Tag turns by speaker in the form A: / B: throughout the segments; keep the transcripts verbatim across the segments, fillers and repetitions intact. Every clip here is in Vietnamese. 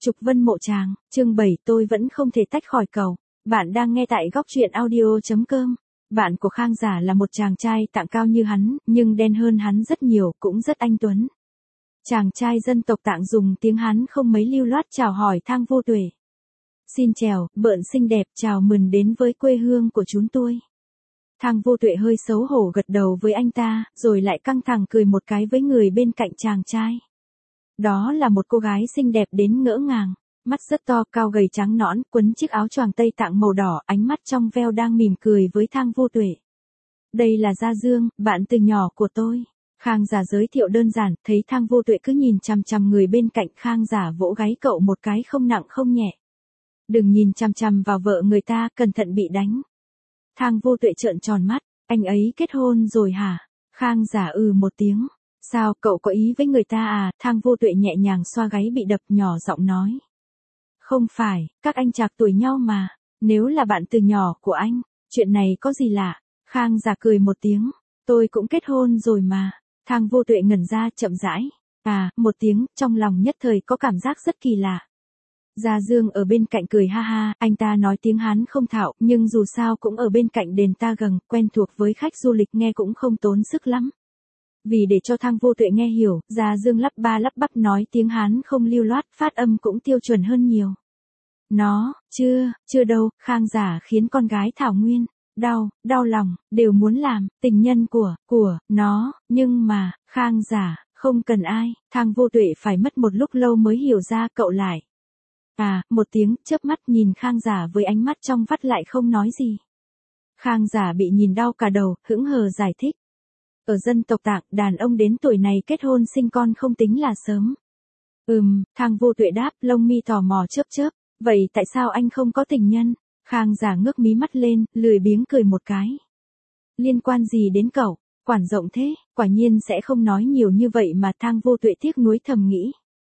A: Trục Vân Mộ Tràng, chương bảy tôi vẫn không thể tách khỏi cậu. Bạn đang nghe tại góc truyện audio chấm com. Bạn của Khang Giả là một chàng trai tạng cao như hắn, nhưng đen hơn hắn rất nhiều, cũng rất anh tuấn. Chàng trai dân tộc Tạng dùng tiếng Hán không mấy lưu loát chào hỏi Thang Vô Tuệ. Xin chào, bợn xinh đẹp, chào mừng đến với quê hương của chúng tôi. Thang Vô Tuệ hơi xấu hổ gật đầu với anh ta, rồi lại căng thẳng cười một cái với người bên cạnh chàng trai. Đó là một cô gái xinh đẹp đến ngỡ ngàng, mắt rất to, cao gầy trắng nõn, quấn chiếc áo choàng Tây Tạng màu đỏ, ánh mắt trong veo đang mỉm cười với Thang Vô Tuệ. Đây là Gia Dương, bạn từ nhỏ của tôi. Khang Giả giới thiệu đơn giản, thấy Thang Vô Tuệ cứ nhìn chằm chằm người bên cạnh, Khang Giả vỗ gáy cậu một cái không nặng không nhẹ. Đừng nhìn chằm chằm vào vợ người ta, cẩn thận bị đánh. Thang Vô Tuệ trợn tròn mắt, anh ấy kết hôn rồi hả? Khang Giả ừ một tiếng. Sao, cậu có ý với người ta à? Thang Vô Tuệ nhẹ nhàng xoa gáy bị đập, nhỏ giọng nói. Không phải, các anh trạc tuổi nhau mà. Nếu là bạn từ nhỏ của anh, chuyện này có gì lạ? Khang Giả cười một tiếng. Tôi cũng kết hôn rồi mà. Thang Vô Tuệ ngẩn ra, chậm rãi. À, một tiếng, trong lòng nhất thời có cảm giác rất kỳ lạ. Gia Dương ở bên cạnh cười ha ha, anh ta nói tiếng Hán không thạo, nhưng dù sao cũng ở bên cạnh đền Ta Gầng, quen thuộc với khách du lịch nghe cũng không tốn sức lắm. Vì để cho Thang Vô Tuệ nghe hiểu, Gia Dương lắp ba lắp bắp nói tiếng Hán không lưu loát, phát âm cũng tiêu chuẩn hơn nhiều. Nó, chưa, chưa đâu, Khang Giả khiến con gái Thảo Nguyên đau, đau lòng, đều muốn làm tình nhân của, của, nó, nhưng mà, Khang Giả, không cần ai. Thang Vô Tuệ phải mất một lúc lâu mới hiểu ra cậu lại. À, một tiếng, chớp mắt nhìn Khang Giả với ánh mắt trong vắt lại không nói gì. Khang Giả bị nhìn đau cả đầu, hững hờ giải thích. Ở dân tộc Tạng, đàn ông đến tuổi này kết hôn sinh con không tính là sớm. Ừm, Thang Vô Tuệ đáp, lông mi tò mò chớp chớp. Vậy tại sao anh không có tình nhân? Khang Giả ngước mí mắt lên, lười biếng cười một cái. Liên quan gì đến cậu? Quản rộng thế, quả nhiên sẽ không nói nhiều như vậy mà. Thang Vô Tuệ tiếc nuối thầm nghĩ.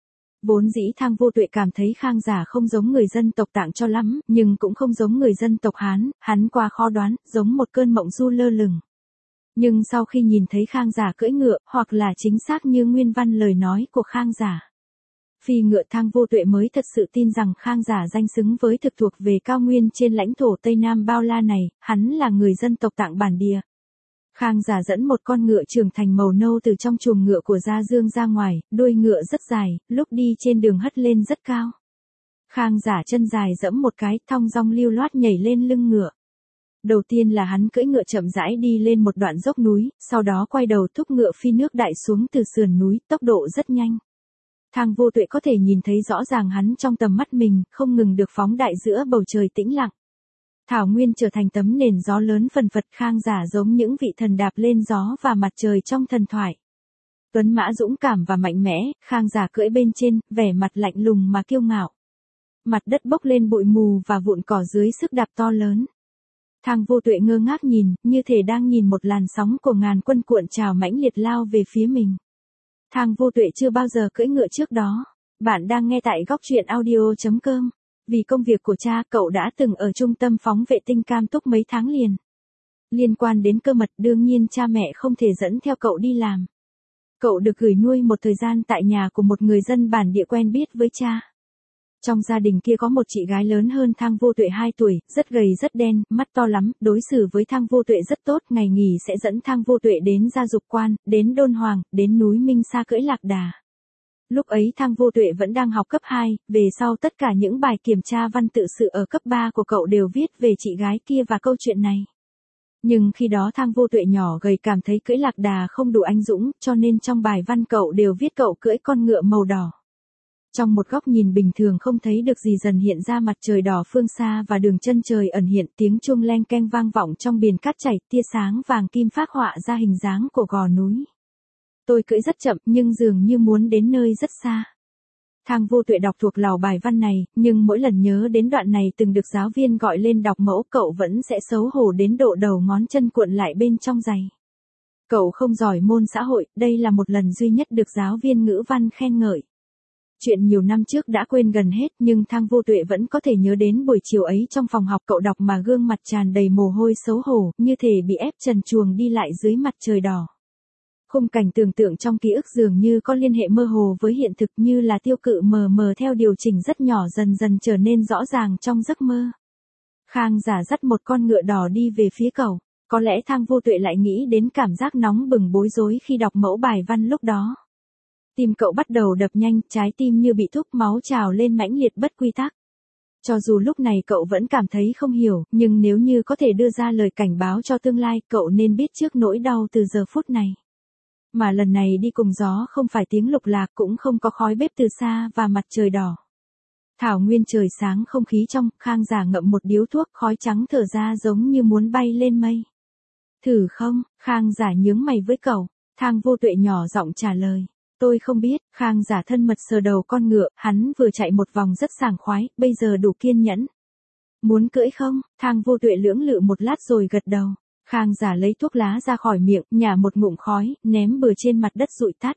A: Vốn dĩ Thang Vô Tuệ cảm thấy Khang Giả không giống người dân tộc Tạng cho lắm, nhưng cũng không giống người dân tộc Hán, hắn quá khó đoán, giống một cơn mộng du lơ lửng. Nhưng sau khi nhìn thấy Khang Giả cưỡi ngựa, hoặc là chính xác như nguyên văn lời nói của Khang Giả, phi ngựa, Thang Vô Tuệ mới thật sự tin rằng Khang Giả danh xứng với thực thuộc về cao nguyên trên lãnh thổ Tây Nam bao la này, hắn là người dân tộc Tạng bản địa. Khang Giả dẫn một con ngựa trưởng thành màu nâu từ trong chuồng ngựa của Gia Dương ra ngoài, đuôi ngựa rất dài, lúc đi trên đường hất lên rất cao. Khang Giả chân dài giẫm một cái, thong dong lưu loát nhảy lên lưng ngựa. Đầu tiên là hắn cưỡi ngựa chậm rãi đi lên một đoạn dốc núi, sau đó quay đầu thúc ngựa phi nước đại xuống từ sườn núi, tốc độ rất nhanh. Thang Vô Tuệ có thể nhìn thấy rõ ràng hắn trong tầm mắt mình, không ngừng được phóng đại giữa bầu trời tĩnh lặng. Thảo Nguyên trở thành tấm nền gió lớn phần phật, Khang Giả giống những vị thần đạp lên gió và mặt trời trong thần thoại. Tuấn mã dũng cảm và mạnh mẽ, Khang Giả cưỡi bên trên, vẻ mặt lạnh lùng mà kiêu ngạo. Mặt đất bốc lên bụi mù và vụn cỏ dưới sức đạp to lớn. Thang Vô Tuệ ngơ ngác nhìn, như thể đang nhìn một làn sóng của ngàn quân cuộn trào mãnh liệt lao về phía mình. Thang Vô Tuệ chưa bao giờ cưỡi ngựa trước đó. Bạn đang nghe tại góc truyện audio chấm com. Vì công việc của cha, cậu đã từng ở trung tâm phóng vệ tinh Cam Túc mấy tháng liền. Liên quan đến cơ mật, đương nhiên cha mẹ không thể dẫn theo cậu đi làm. Cậu được gửi nuôi một thời gian tại nhà của một người dân bản địa quen biết với cha. Trong gia đình kia có một chị gái lớn hơn Thang Vô Tuệ hai tuổi, rất gầy rất đen, mắt to lắm, đối xử với Thang Vô Tuệ rất tốt, ngày nghỉ sẽ dẫn Thang Vô Tuệ đến Gia Dục Quan, đến Đôn Hoàng, đến núi Minh Sa cưỡi lạc đà. Lúc ấy Thang Vô Tuệ vẫn đang học cấp hai, về sau tất cả những bài kiểm tra văn tự sự ở cấp ba của cậu đều viết về chị gái kia và câu chuyện này. Nhưng khi đó Thang Vô Tuệ nhỏ gầy, cảm thấy cưỡi lạc đà không đủ anh dũng, cho nên trong bài văn cậu đều viết cậu cưỡi con ngựa màu đỏ. Trong một góc nhìn bình thường không thấy được gì dần hiện ra mặt trời đỏ phương xa và đường chân trời ẩn hiện, tiếng chuông leng keng vang vọng trong biển cát chảy, tia sáng vàng kim phác họa ra hình dáng của gò núi. Tôi cưỡi rất chậm nhưng dường như muốn đến nơi rất xa. Thang Vô Tuệ đọc thuộc lòng bài văn này, nhưng mỗi lần nhớ đến đoạn này từng được giáo viên gọi lên đọc mẫu, cậu vẫn sẽ xấu hổ đến độ đầu ngón chân cuộn lại bên trong giày. Cậu không giỏi môn xã hội, đây là một lần duy nhất được giáo viên ngữ văn khen ngợi. Chuyện nhiều năm trước đã quên gần hết, nhưng Thang Vô Tuệ vẫn có thể nhớ đến buổi chiều ấy trong phòng học cậu đọc mà gương mặt tràn đầy mồ hôi xấu hổ, như thể bị ép trần truồng đi lại dưới mặt trời đỏ. Khung cảnh tưởng tượng trong ký ức dường như có liên hệ mơ hồ với hiện thực, như là tiêu cự mờ mờ theo điều chỉnh rất nhỏ dần dần trở nên rõ ràng trong giấc mơ. Khang Giả dắt một con ngựa đỏ đi về phía cậu. Có lẽ Thang Vô Tuệ lại nghĩ đến cảm giác nóng bừng bối rối khi đọc mẫu bài văn lúc đó. Tim cậu bắt đầu đập nhanh, trái tim như bị thúc, máu trào lên mãnh liệt bất quy tắc. Cho dù lúc này cậu vẫn cảm thấy không hiểu, nhưng nếu như có thể đưa ra lời cảnh báo cho tương lai, cậu nên biết trước nỗi đau từ giờ phút này. Mà lần này đi cùng gió không phải tiếng lục lạc, cũng không có khói bếp từ xa và mặt trời đỏ. Thảo nguyên trời sáng, không khí trong, Khang Giả ngậm một điếu thuốc, khói trắng thở ra giống như muốn bay lên mây. Thử không? Khang Giả nhướng mày với cậu. Thang Vô Tuệ nhỏ giọng trả lời. Tôi không biết. Khang Giả thân mật sờ đầu con ngựa, hắn vừa chạy một vòng rất sảng khoái, bây giờ đủ kiên nhẫn. Muốn cưỡi không? Thang Vô Tuệ lưỡng lự một lát rồi gật đầu. Khang Giả lấy thuốc lá ra khỏi miệng, nhả một ngụm khói, ném bừa trên mặt đất rụi tắt.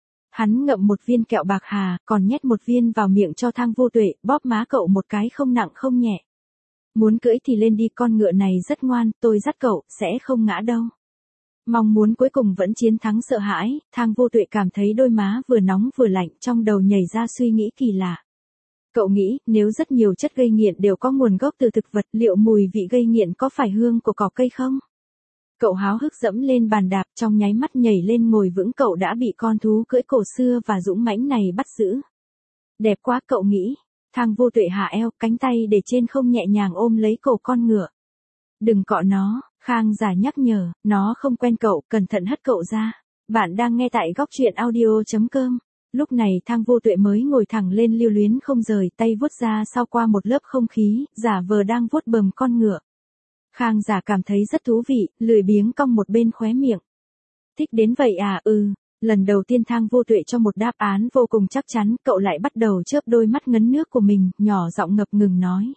A: Hắn ngậm một viên kẹo bạc hà, còn nhét một viên vào miệng cho Thang Vô Tuệ, bóp má cậu một cái không nặng không nhẹ. Muốn cưỡi thì lên đi, con ngựa này rất ngoan, tôi dắt cậu, sẽ không ngã đâu. Mong muốn cuối cùng vẫn chiến thắng sợ hãi, Thang Vô Tuệ cảm thấy đôi má vừa nóng vừa lạnh, trong đầu nhảy ra suy nghĩ kỳ lạ. Cậu nghĩ, nếu rất nhiều chất gây nghiện đều có nguồn gốc từ thực vật, liệu mùi vị gây nghiện có phải hương của cỏ cây không? Cậu háo hức dẫm lên bàn đạp, trong nháy mắt nhảy lên ngồi vững, cậu đã bị con thú cưỡi cổ xưa và dũng mãnh này bắt giữ. Đẹp quá, cậu nghĩ. Thang Vô Tuệ hạ eo, cánh tay để trên không nhẹ nhàng ôm lấy cổ con ngựa. Đừng cọ nó, Khang Giả nhắc nhở, nó không quen cậu, cẩn thận hất cậu ra. Bạn đang nghe tại góc truyện audio chấm com. Lúc này Thang Vô Tuệ mới ngồi thẳng lên, lưu luyến không rời, tay vuốt ra sau qua một lớp không khí, giả vờ đang vuốt bờm con ngựa. Khang Giả cảm thấy rất thú vị, lười biếng cong một bên khóe miệng. Thích đến vậy à? Ừ. Lần đầu tiên Thang Vô Tuệ cho một đáp án vô cùng chắc chắn, cậu lại bắt đầu chớp đôi mắt ngấn nước của mình, nhỏ giọng ngập ngừng nói.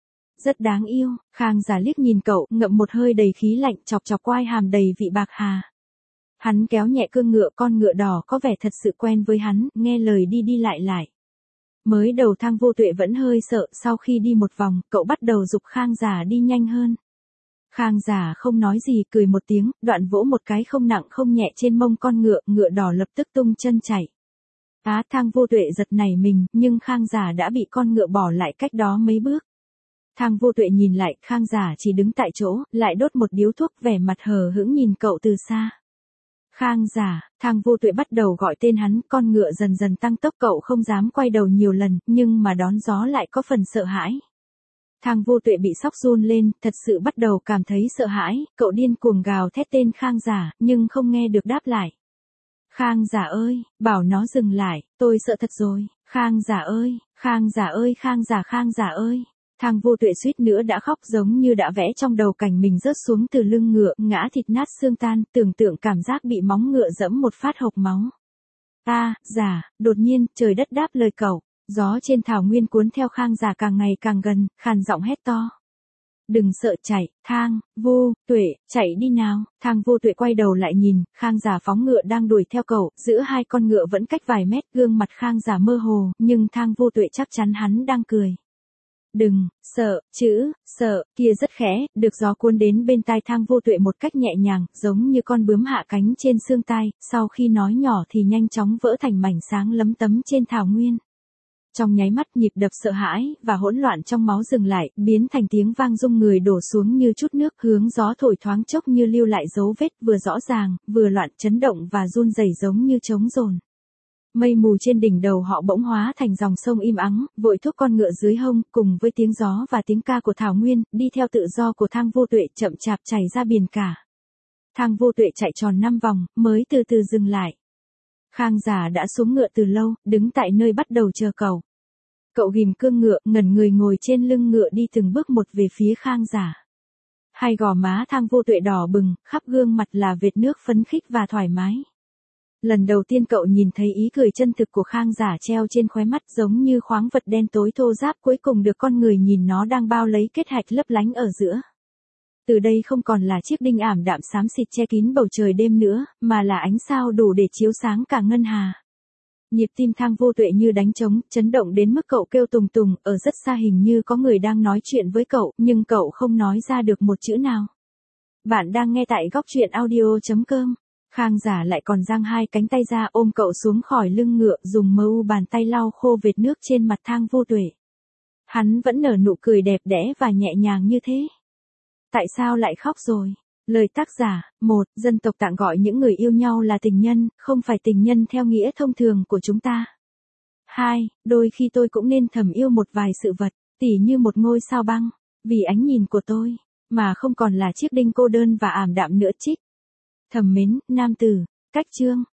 A: Rất đáng yêu. Khang Giả liếc nhìn cậu, ngậm một hơi đầy khí lạnh, chọc chọc quai hàm đầy vị bạc hà. Hắn kéo nhẹ cương ngựa, con ngựa đỏ có vẻ thật sự quen với hắn, nghe lời đi đi lại lại. Mới đầu Thang Vô Tuệ vẫn hơi sợ, sau khi đi một vòng, cậu bắt đầu giục Khang Giả đi nhanh hơn. Khang Giả không nói gì, cười một tiếng, đoạn vỗ một cái không nặng không nhẹ trên mông con ngựa, ngựa đỏ lập tức tung chân chạy. Á, Thang Vô Tuệ giật nảy mình, nhưng Khang Giả đã bị con ngựa bỏ lại cách đó mấy bước. Thang Vô Tuệ nhìn lại, Khang Giả chỉ đứng tại chỗ, lại đốt một điếu thuốc, vẻ mặt hờ hững nhìn cậu từ xa. Khang Giả, Thang Vô Tuệ bắt đầu gọi tên hắn, con ngựa dần dần tăng tốc, cậu không dám quay đầu nhiều lần, nhưng mà đón gió lại có phần sợ hãi. Thang Vô Tuệ bị sóc run lên, thật sự bắt đầu cảm thấy sợ hãi, cậu điên cuồng gào thét tên Khang Giả, nhưng không nghe được đáp lại. Khang Giả ơi, bảo nó dừng lại, tôi sợ thật rồi, Khang Giả ơi, Khang Giả ơi, Khang Giả, Khang Giả ơi. Thang Vô Tuệ suýt nữa đã khóc, giống như đã vẽ trong đầu cảnh mình rớt xuống từ lưng ngựa, ngã thịt nát xương tan, tưởng tượng cảm giác bị móng ngựa dẫm một phát hộc máu. A, à, Giả, đột nhiên, trời đất đáp lời cậu. Gió trên thảo nguyên cuốn theo Khang Giả càng ngày càng gần, khàn giọng hét to. Đừng sợ, chạy, Thang, Vô Tuệ, chạy đi nào. Thang Vô Tuệ quay đầu lại nhìn, Khang Giả phóng ngựa đang đuổi theo cậu, giữa hai con ngựa vẫn cách vài mét, gương mặt Khang Giả mơ hồ, nhưng Thang Vô Tuệ chắc chắn hắn đang cười. Đừng, sợ, chữ, sợ, kia rất khẽ, được gió cuốn đến bên tai Thang Vô Tuệ một cách nhẹ nhàng, giống như con bướm hạ cánh trên xương tai, sau khi nói nhỏ thì nhanh chóng vỡ thành mảnh sáng lấm tấm trên thảo nguyên. Trong nháy mắt, nhịp đập sợ hãi và hỗn loạn trong máu dừng lại, biến thành tiếng vang rung người đổ xuống như chút nước, hướng gió thổi thoáng chốc như lưu lại dấu vết, vừa rõ ràng, vừa loạn, chấn động và run rẩy giống như trống dồn. Mây mù trên đỉnh đầu họ bỗng hóa thành dòng sông im ắng, vội thúc con ngựa dưới hông, cùng với tiếng gió và tiếng ca của thảo nguyên, đi theo tự do của Thang Vô Tuệ, chậm chạp chảy ra biển cả. Thang Vô Tuệ chạy tròn năm vòng, mới từ từ dừng lại. Khang Giả đã xuống ngựa từ lâu, đứng tại nơi bắt đầu chờ cậu. Cậu ghim cương ngựa, ngẩn người ngồi trên lưng ngựa đi từng bước một về phía Khang Giả. Hai gò má Thang Vô Tuệ đỏ bừng, khắp gương mặt là vệt nước phấn khích và thoải mái. Lần đầu tiên cậu nhìn thấy ý cười chân thực của Khang Giả treo trên khóe mắt, giống như khoáng vật đen tối thô ráp cuối cùng được con người nhìn nó đang bao lấy kết hạch lấp lánh ở giữa. Từ đây không còn là chiếc đinh ảm đạm xám xịt che kín bầu trời đêm nữa, mà là ánh sao đủ để chiếu sáng cả ngân hà. Nhịp tim Thang Vô Tuệ như đánh trống, chấn động đến mức cậu kêu tùng tùng, ở rất xa hình như có người đang nói chuyện với cậu, nhưng cậu không nói ra được một chữ nào. Bạn đang nghe tại góc truyện audio chấm com. Khang Giả lại còn giang hai cánh tay ra ôm cậu xuống khỏi lưng ngựa, dùng mờ u bàn tay lau khô vệt nước trên mặt Thang Vô Tuệ. Hắn vẫn nở nụ cười đẹp đẽ và nhẹ nhàng như thế. Tại sao lại khóc rồi? Lời tác giả, một, dân tộc Tạng gọi những người yêu nhau là tình nhân, không phải tình nhân theo nghĩa thông thường của chúng ta. Hai, đôi khi tôi cũng nên thầm yêu một vài sự vật, tỉ như một ngôi sao băng, vì ánh nhìn của tôi, mà không còn là chiếc đinh cô đơn và ảm đạm nữa. Trích. Thầm mến, nam tử, cách chương.